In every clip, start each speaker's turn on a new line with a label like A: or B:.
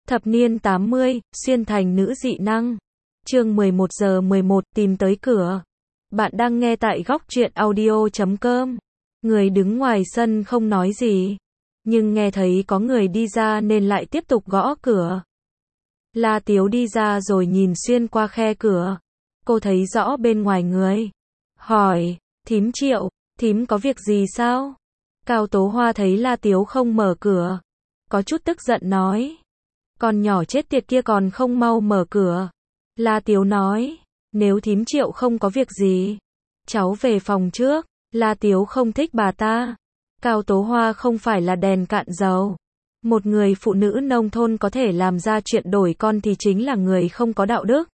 A: Thập niên 80, xuyên thành nữ dị năng. Chương 11 giờ 11, tìm tới cửa. Bạn đang nghe tại góc truyện audio.com. Người đứng ngoài sân không nói gì, nhưng nghe thấy có người đi ra nên lại tiếp tục gõ cửa. La Tiếu đi ra rồi nhìn xuyên qua khe cửa. Cô thấy rõ bên ngoài người. Hỏi, thím Triệu, thím có việc gì sao? Cao Tố Hoa thấy La Tiếu không mở cửa, có chút tức giận nói. Con nhỏ chết tiệt kia còn không mau mở cửa. La Tiếu nói, nếu thím Triệu không có việc gì, cháu về phòng trước. La Tiếu không thích bà ta. Cao Tố Hoa không phải là đèn cạn dầu. Một người phụ nữ nông thôn có thể làm ra chuyện đổi con thì chính là người không có đạo đức,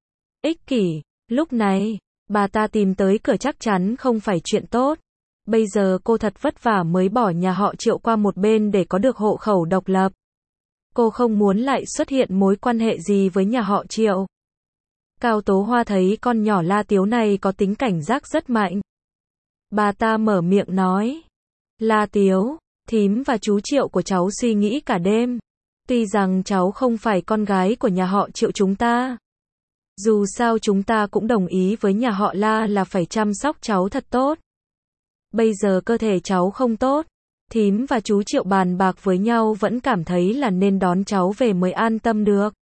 A: ích kỷ. Lúc này, bà ta tìm tới cửa chắc chắn không phải chuyện tốt. Bây giờ cô thật vất vả mới bỏ nhà họ Triệu qua một bên để có được hộ khẩu độc lập. Cô không muốn lại xuất hiện mối quan hệ gì với nhà họ Triệu. Cao Tố Hoa thấy con nhỏ La Tiếu này có tính cảnh giác rất mạnh. Bà ta mở miệng nói. La Tiếu, thím và chú Triệu của cháu suy nghĩ cả đêm. Tuy rằng cháu không phải con gái của nhà họ Triệu chúng ta, dù sao chúng ta cũng đồng ý với nhà họ La là phải chăm sóc cháu thật tốt. Bây giờ cơ thể cháu không tốt, thím và chú Triệu bàn bạc với nhau vẫn cảm thấy là nên đón cháu về mới an tâm được.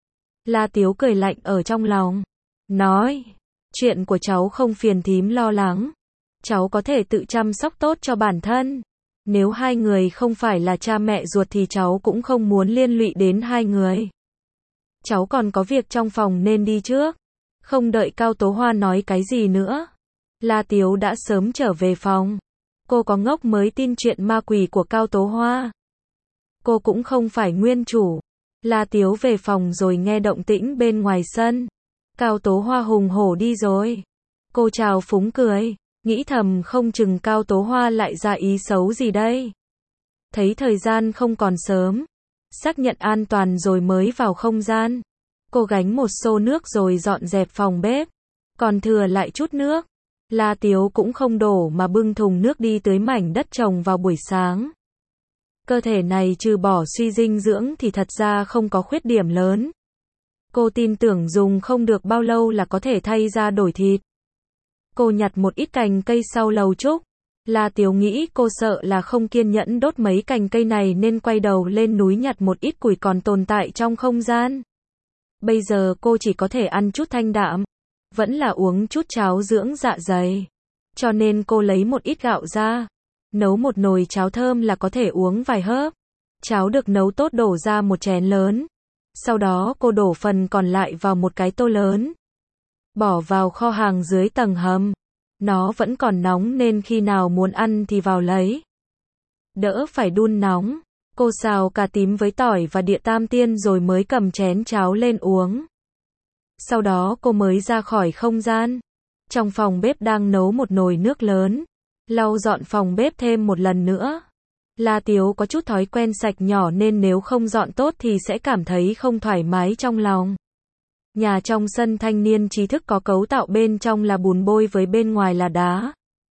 A: La Tiếu cười lạnh ở trong lòng, nói, chuyện của cháu không phiền thím lo lắng. Cháu có thể tự chăm sóc tốt cho bản thân. Nếu hai người không phải là cha mẹ ruột thì cháu cũng không muốn liên lụy đến hai người. Cháu còn có việc trong phòng nên đi trước. Không đợi Cao Tố Hoa nói cái gì nữa, La Tiếu đã sớm trở về phòng. Cô có ngốc mới tin chuyện ma quỷ của Cao Tố Hoa. Cô cũng không phải nguyên chủ. La Tiếu về phòng rồi nghe động tĩnh bên ngoài sân. Cao Tố Hoa hùng hổ đi rồi. Cô chào phúng cười, nghĩ thầm không chừng Cao Tố Hoa lại ra ý xấu gì đây. Thấy thời gian không còn sớm, xác nhận an toàn rồi mới vào không gian. Cô gánh một xô nước rồi dọn dẹp phòng bếp. Còn thừa lại chút nước, La Tiếu cũng không đổ mà bưng thùng nước đi tới mảnh đất trồng vào buổi sáng. Cơ thể này trừ bỏ suy dinh dưỡng thì thật ra không có khuyết điểm lớn. Cô tin tưởng dùng không được bao lâu là có thể thay ra đổi thịt. Cô nhặt một ít cành cây sau lầu trúc. La Tiếu nghĩ cô sợ là không kiên nhẫn đốt mấy cành cây này nên quay đầu lên núi nhặt một ít củi còn tồn tại trong không gian. Bây giờ cô chỉ có thể ăn chút thanh đạm, vẫn là uống chút cháo dưỡng dạ dày. Cho nên cô lấy một ít gạo ra, nấu một nồi cháo thơm là có thể uống vài hớp. Cháo được nấu tốt đổ ra một chén lớn. Sau đó cô đổ phần còn lại vào một cái tô lớn, bỏ vào kho hàng dưới tầng hầm. Nó vẫn còn nóng nên khi nào muốn ăn thì vào lấy. Đỡ phải đun nóng. Cô xào cà tím với tỏi và địa tam tiên rồi mới cầm chén cháo lên uống. Sau đó cô mới ra khỏi không gian. Trong phòng bếp đang nấu một nồi nước lớn. Lau dọn phòng bếp thêm một lần nữa. La Tiếu có chút thói quen sạch nhỏ nên nếu không dọn tốt thì sẽ cảm thấy không thoải mái trong lòng. Nhà trong sân thanh niên trí thức có cấu tạo bên trong là bùn bôi với bên ngoài là đá.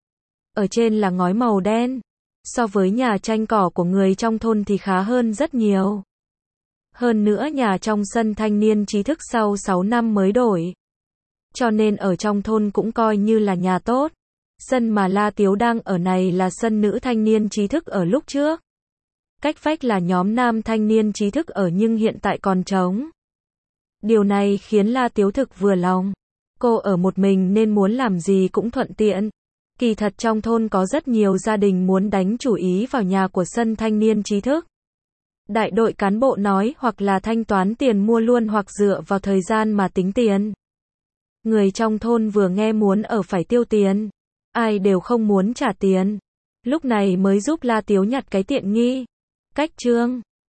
A: Ở trên là ngói màu đen. So với nhà tranh cỏ của người trong thôn thì khá hơn rất nhiều. Hơn nữa nhà trong sân thanh niên trí thức sau 6 năm mới đổi. Cho nên ở trong thôn cũng coi như là nhà tốt. Sân mà La Tiếu đang ở này là sân nữ thanh niên trí thức ở lúc trước. Cách vách là nhóm nam thanh niên trí thức ở nhưng hiện tại còn trống. Điều này khiến La Tiếu thực vừa lòng. Cô ở một mình nên muốn làm gì cũng thuận tiện. Kỳ thật trong thôn có rất nhiều gia đình muốn đánh chủ ý vào nhà của sân thanh niên trí thức. Đại đội cán bộ nói hoặc là thanh toán tiền mua luôn hoặc dựa vào thời gian mà tính tiền. Người trong thôn vừa nghe muốn ở phải tiêu tiền. Ai đều không muốn trả tiền. Lúc này mới giúp La Tiếu nhặt cái tiện nghi. Cách chương